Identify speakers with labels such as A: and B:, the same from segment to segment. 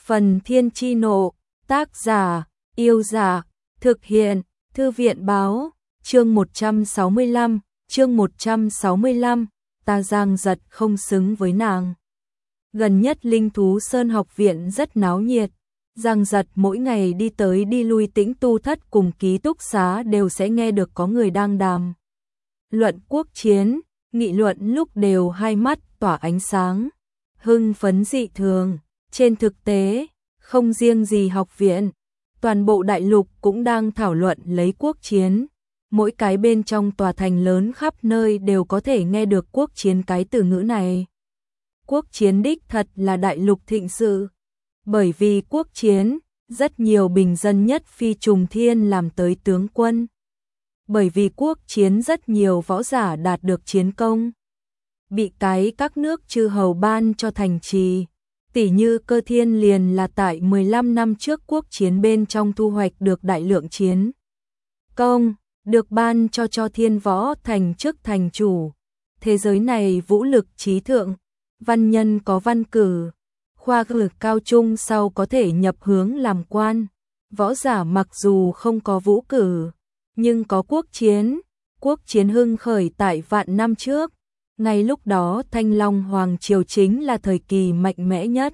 A: Phần Thiên Chi Nộ, tác giả, Yêu Giả, thực hiện, Thư viện Báo, chương 165, ta Giang Giật không xứng với nàng. Gần nhất Linh Thú Sơn học viện rất náo nhiệt, Giang Giật mỗi ngày đi tới đi lui Tĩnh Tu Thất cùng ký túc xá đều sẽ nghe được có người đang đàm luận quốc chiến, nghị luận lúc đều hai mắt tỏa ánh sáng, hưng phấn dị thường. Trên thực tế, không riêng gì học viện, toàn bộ đại lục cũng đang thảo luận lấy quốc chiến. Mỗi cái bên trong tòa thành lớn khắp nơi đều có thể nghe được quốc chiến cái từ ngữ này. Quốc chiến đích thật là đại lục thịnh sự. Bởi vì quốc chiến, rất nhiều bình dân nhất phi trùng thiên làm tới tướng quân. Bởi vì quốc chiến rất nhiều võ giả đạt được chiến công, bị các nước chư hầu ban cho thành trì. Tỷ như Cơ Thiên liền là tại 15 năm trước quốc chiến bên trong thu hoạch được đại lượng chiến công, được ban cho Thiên Võ thành chức thành chủ. Thế giới này vũ lực trí thượng, văn nhân có văn cử, khoa cử cao trung sau có thể nhập hướng làm quan. Võ giả mặc dù không có vũ cử, nhưng có quốc chiến hưng khởi tại vạn năm trước. Ngay lúc đó Thanh Long Hoàng Triều chính là thời kỳ mạnh mẽ nhất.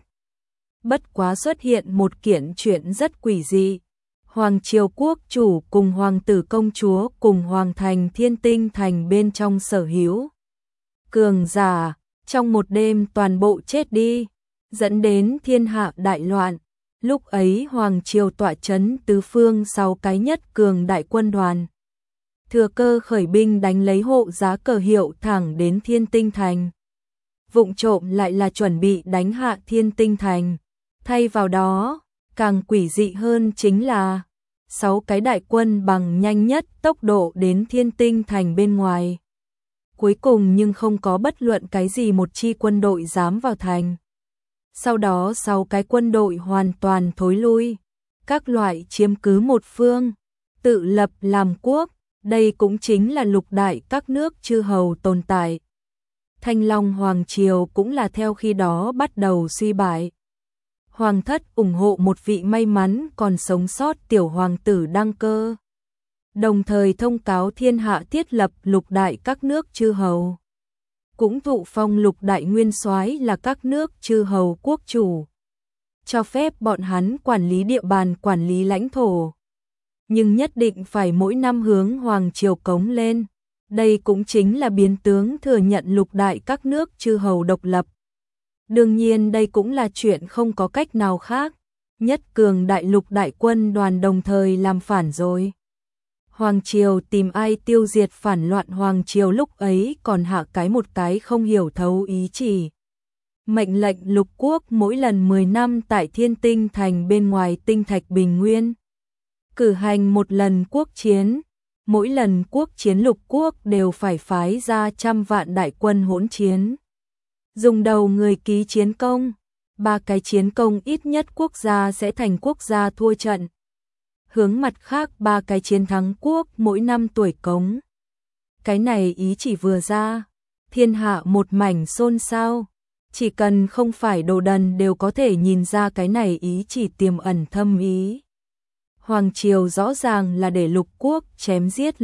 A: Bất quá xuất hiện một kiện chuyện rất quỷ dị. Hoàng Triều quốc chủ cùng hoàng tử công chúa cùng hoàng thành Thiên Tinh thành bên trong sở hữu cường giả, trong một đêm toàn bộ chết đi, dẫn đến thiên hạ đại loạn. Lúc ấy Hoàng Triều tọa trấn tứ phương 6 cái nhất cường đại quân đoàn. Thừa cơ khởi binh đánh lấy hộ giá cờ hiệu thẳng đến Thiên Tinh thành. Vụng trộm lại là chuẩn bị đánh hạ Thiên Tinh thành. Thay vào đó, càng quỷ dị hơn chính là 6 cái đại quân bằng nhanh nhất tốc độ đến Thiên Tinh thành bên ngoài. Cuối cùng nhưng không có bất luận cái gì một chi quân đội dám vào thành. Sau đó 6 cái quân đội hoàn toàn thối lui, các loại chiếm cứ một phương, tự lập làm quốc. Đây cũng chính là lục đại các nước chư hầu tồn tại. Thanh Long Hoàng Triều cũng là theo khi đó bắt đầu suy bại. Hoàng thất ủng hộ một vị may mắn còn sống sót tiểu hoàng tử đăng cơ. Đồng thời thông cáo thiên hạ thiết lập lục đại các nước chư hầu. Cũng thụ phong lục đại nguyên soái là các nước chư hầu quốc chủ. Cho phép bọn hắn quản lý địa bàn, quản lý lãnh thổ. Nhưng nhất định phải mỗi năm hướng Hoàng Triều cống lên. Đây cũng chính là biến tướng thừa nhận lục đại các nước chư hầu độc lập. Đương nhiên đây cũng là chuyện không có cách nào khác. Nhất cường đại lục đại quân đoàn đồng thời làm phản rồi. Hoàng Triều tìm ai tiêu diệt phản loạn. Hoàng Triều lúc ấy còn hạ một cái không hiểu thấu ý chỉ. Mệnh lệnh lục quốc mỗi lần 10 năm tại Thiên Tinh thành bên ngoài tinh thạch bình nguyên. Cử hành một lần quốc chiến, mỗi lần quốc chiến lục quốc đều phải phái ra 100 vạn đại quân hỗn chiến. Dùng đầu người ký chiến công, 3 cái chiến công ít nhất quốc gia sẽ thành quốc gia thua trận. Hướng mặt khác 3 cái chiến thắng quốc mỗi năm tuổi cống. Cái này ý chỉ vừa ra, thiên hạ một mảnh xôn xao. Chỉ cần không phải đồ đần đều có thể nhìn ra cái này ý chỉ tiềm ẩn thâm ý. Hoàng Triều rõ ràng là để lục quốc chém giết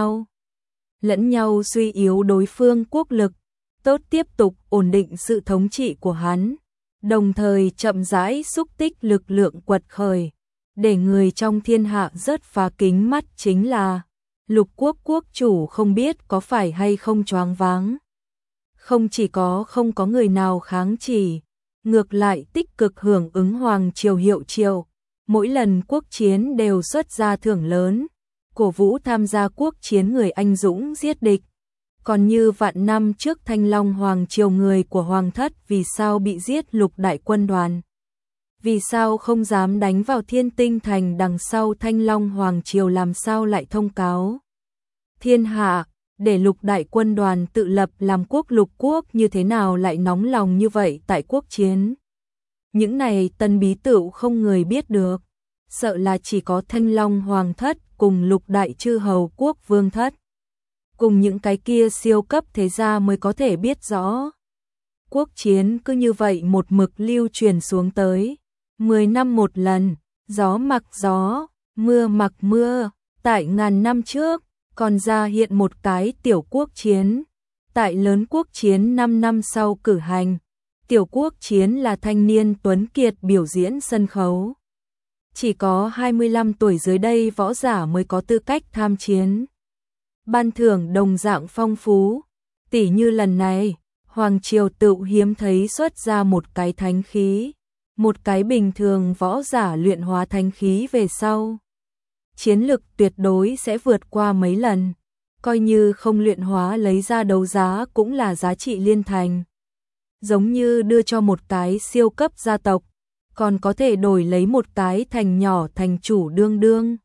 A: lẫn nhau suy yếu đối phương quốc lực, tốt tiếp tục ổn định sự thống trị của hắn, đồng thời chậm rãi xúc tích lực lượng quật khởi, để người trong thiên hạ rất phá kính mắt. Chính là lục quốc quốc chủ không biết có phải hay không choáng váng. Không chỉ không có người nào kháng chỉ, ngược lại tích cực hưởng ứng Hoàng Triều hiệu triệu. Mỗi lần quốc chiến đều xuất ra thưởng lớn, cổ vũ tham gia quốc chiến người anh dũng giết địch. Còn như vạn năm trước Thanh Long Hoàng Triều người của Hoàng thất vì sao bị giết lục đại quân đoàn? Vì sao không dám đánh vào Thiên Tinh thành? Đằng sau Thanh Long Hoàng Triều làm sao lại thông cáo thiên hạ, để lục đại quân đoàn tự lập làm quốc? Lục quốc như thế nào lại nóng lòng như vậy tại quốc chiến? Những này tân bí tựu không người biết được, sợ là chỉ có Thanh Long Hoàng thất cùng lục đại chư hầu quốc vương thất, cùng những cái kia siêu cấp thế gia mới có thể biết rõ. Quốc chiến cứ như vậy một mực lưu truyền xuống tới, 10 năm một lần, gió mặc gió, mưa mặc mưa, tại ngàn năm trước, còn ra hiện một cái tiểu quốc chiến. Tại lớn quốc chiến 5 năm sau cử hành, tiểu quốc chiến là thanh niên tuấn kiệt biểu diễn sân khấu. Chỉ có 25 tuổi dưới đây võ giả mới có tư cách tham chiến. Ban thưởng đồng dạng phong phú, tỉ như lần này, Hoàng Triều tự hiếm thấy xuất ra một cái thánh khí, một cái bình thường võ giả luyện hóa thánh khí về sau. Chiến lực tuyệt đối sẽ vượt qua mấy lần, coi như không luyện hóa lấy ra đấu giá cũng là giá trị liên thành. Giống như đưa cho một cái siêu cấp gia tộc, còn có thể đổi lấy một cái thành nhỏ thành chủ đương đương.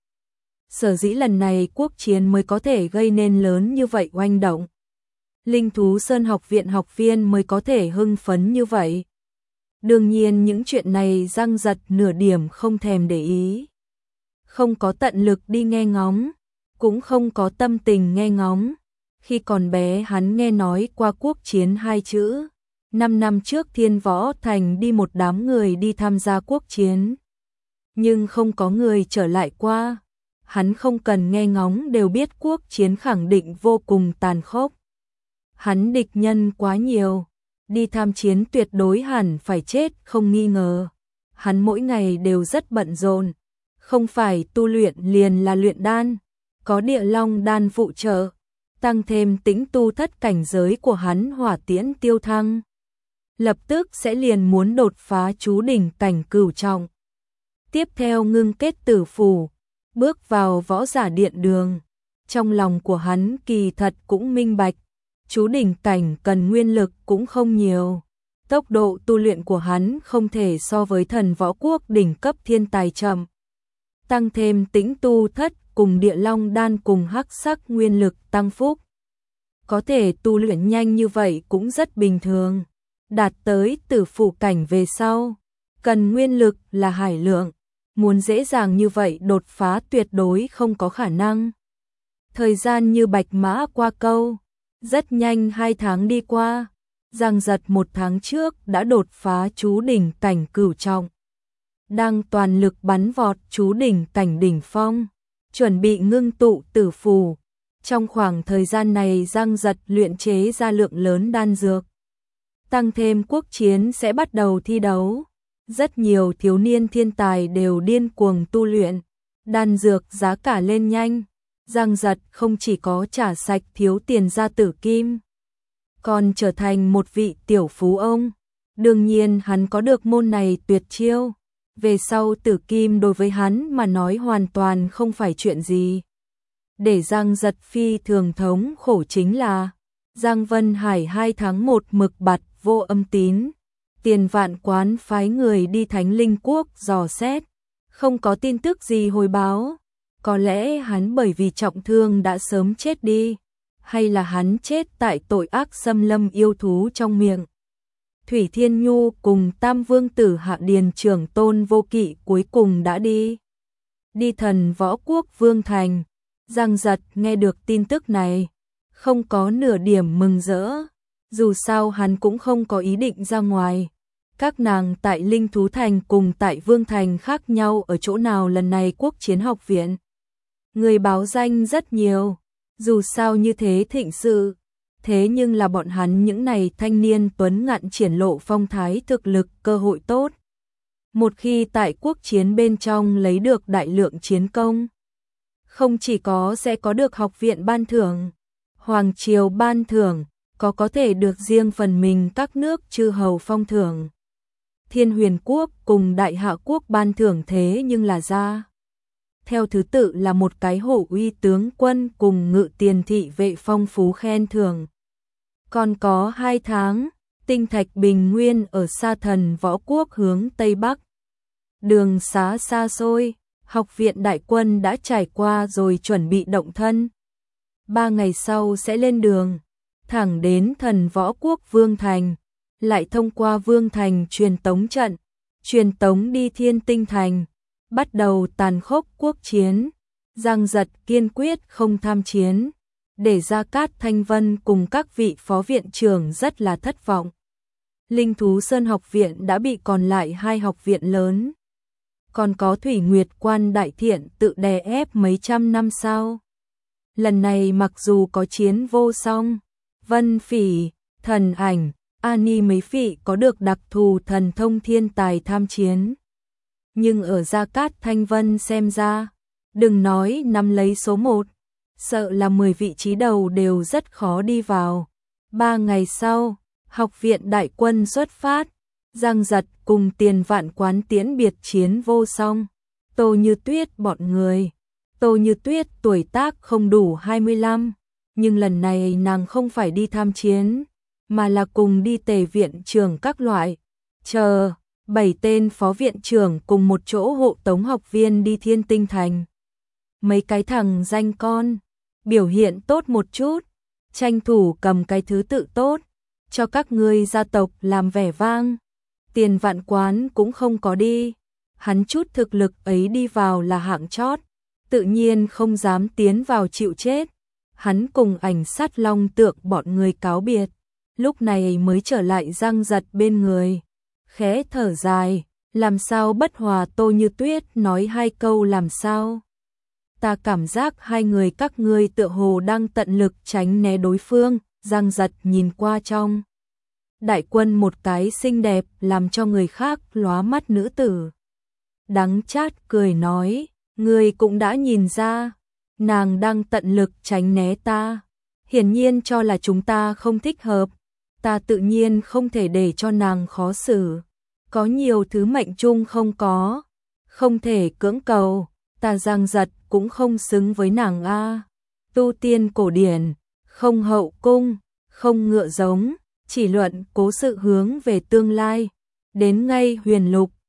A: Sở dĩ lần này quốc chiến mới có thể gây nên lớn như vậy oanh động. Linh Thú Sơn học viện học viên mới có thể hưng phấn như vậy. Đương nhiên những chuyện này Giang Giật nửa điểm không thèm để ý. Không có tận lực đi nghe ngóng, cũng không có tâm tình nghe ngóng. Khi còn bé hắn nghe nói qua quốc chiến hai chữ. 5 năm trước Thiên Võ Thành đi một đám người đi tham gia quốc chiến. Nhưng không có người trở lại qua. Hắn không cần nghe ngóng đều biết quốc chiến khẳng định vô cùng tàn khốc. Hắn địch nhân quá nhiều, đi tham chiến tuyệt đối hẳn phải chết không nghi ngờ. Hắn mỗi ngày đều rất bận rộn, không phải tu luyện liền là luyện đan, có địa long đan phụ trợ, tăng thêm tĩnh tu thất cảnh giới của hắn hỏa tiễn tiêu thăng. Lập tức sẽ liền muốn đột phá chú đỉnh cảnh cửu trọng. Tiếp theo ngưng kết tử phủ, bước vào võ giả điện đường. Trong lòng của hắn kỳ thật cũng minh bạch, chú đỉnh cảnh cần nguyên lực cũng không nhiều. Tốc độ tu luyện của hắn không thể so với thần võ quốc đỉnh cấp thiên tài chậm. Tăng thêm tĩnh tu thất cùng địa long đan cùng hắc sắc nguyên lực tăng phúc. Có thể tu luyện nhanh như vậy cũng rất bình thường. Đạt tới tử phủ cảnh về sau, cần nguyên lực là hải lượng, muốn dễ dàng như vậy đột phá tuyệt đối không có khả năng. Thời gian như bạch mã qua câu, rất nhanh 2 tháng đi qua, Giang Giật 1 tháng trước đã đột phá chú đỉnh cảnh cửu trọng. Đang toàn lực bắn vọt chú đỉnh cảnh đỉnh phong, chuẩn bị ngưng tụ tử phù. Trong khoảng thời gian này Giang Giật luyện chế ra lượng lớn đan dược. Tăng thêm quốc chiến sẽ bắt đầu thi đấu. Rất nhiều thiếu niên thiên tài đều điên cuồng tu luyện. Đan dược giá cả lên nhanh. Giang Giật không chỉ có trả sạch thiếu tiền ra tử kim, còn trở thành một vị tiểu phú ông. Đương nhiên hắn có được môn này tuyệt chiêu. Về sau tử kim đối với hắn mà nói hoàn toàn không phải chuyện gì. Để Giang Giật phi thường thống khổ chính là Giang Vân Hải 2 tháng 1 mực bặt vô âm tín. Tiền Vạn Quán phái người đi Thánh Linh Quốc dò xét, không có tin tức gì hồi báo. Có lẽ hắn bởi vì trọng thương đã sớm chết đi, hay là hắn chết tại tội ác xâm lâm yêu thú trong miệng. Thủy Thiên Nhu cùng Tam Vương tử Hạ Điền trưởng tôn Vô Kỵ cuối cùng đã đi thần võ quốc Vương Thành. Giang Giật nghe được tin tức này, không có nửa điểm mừng rỡ. Dù sao hắn cũng không có ý định ra ngoài. Các nàng tại Linh Thú Thành cùng tại Vương Thành khác nhau ở chỗ nào lần này quốc chiến học viện. Người báo danh rất nhiều, dù sao như thế thịnh sự. Thế nhưng là bọn hắn những này thanh niên tuấn ngạn triển lộ phong thái thực lực cơ hội tốt. Một khi tại quốc chiến bên trong lấy được đại lượng chiến công, không chỉ có sẽ có được học viện ban thưởng, Hoàng Triều ban thưởng, có thể được riêng phần mình các nước chư hầu phong thưởng. Thiên Huyền Quốc cùng Đại Hạ Quốc ban thưởng thế nhưng là ra. Theo thứ tự là một cái hổ uy tướng quân cùng ngự tiền thị vệ phong phú khen thưởng. Còn có 2 tháng, tinh thạch bình nguyên ở Sa Thần Võ Quốc hướng Tây Bắc. Đường xá xa xôi, học viện đại quân đã trải qua rồi chuẩn bị động thân. 3 ngày sau sẽ lên đường, thẳng đến Thần Võ Quốc Vương Thành, lại thông qua Vương Thành truyền tống trận, truyền tống đi Thiên Tinh Thành, bắt đầu tàn khốc quốc chiến. Giang Giật kiên quyết không tham chiến, để Gia Cát Thanh Vân cùng các vị phó viện trưởng rất là thất vọng. Linh Thú Sơn học viện đã bị còn lại 2 học viện lớn còn có Thủy Nguyệt Quan đại thiện tự đè ép mấy trăm năm sau. Lần này mặc dù có chiến vô song, Vân Phỉ, Thần Ảnh, Ani mấy vị có được đặc thù thần thông thiên tài tham chiến. Nhưng ở Gia Cát Thanh Vân xem ra, đừng nói nắm lấy số 1, sợ là 10 vị trí đầu đều rất khó đi vào. 3 ngày sau, học viện đại quân xuất phát, Giang Giật cùng Tiền Vạn Quán tiễn biệt chiến vô song, Tô Như Tuyết bọn người. Tô Như Tuyết tuổi tác không đủ 25, nhưng lần này nàng không phải đi tham chiến, mà là cùng đi tề viện trưởng các loại. Chờ 7 tên phó viện trưởng cùng một chỗ hộ tống học viên đi Thiên Tinh Thành. Mấy cái thằng danh con, biểu hiện tốt một chút, tranh thủ cầm cái thứ tự tốt, cho các ngươi gia tộc làm vẻ vang. Tiền Vạn Quán cũng không có đi, hắn chút thực lực ấy đi vào là hạng chót, tự nhiên không dám tiến vào chịu chết. Hắn cùng Ảnh Sát Long Tượng bọn người cáo biệt, lúc này mới trở lại Giang Giật bên người, khẽ thở dài, làm sao bất hòa. Tô Như Tuyết nói 2 câu làm sao. Ta cảm giác hai người các ngươi tựa hồ đang tận lực tránh né đối phương. Giang Giật nhìn qua trong đại quân một cái xinh đẹp làm cho người khác lóa mắt nữ tử. Đắng chát cười nói, ngươi cũng đã nhìn ra, nàng đang tận lực tránh né ta, hiển nhiên cho là chúng ta không thích hợp, ta tự nhiên không thể để cho nàng khó xử. Có nhiều thứ mệnh chung không có, không thể cưỡng cầu, ta Giang Giật cũng không xứng với nàng a. Tu tiên cổ điển, không hậu cung, không ngựa giống, chỉ luận cố sự hướng về tương lai, đến ngay huyền lục,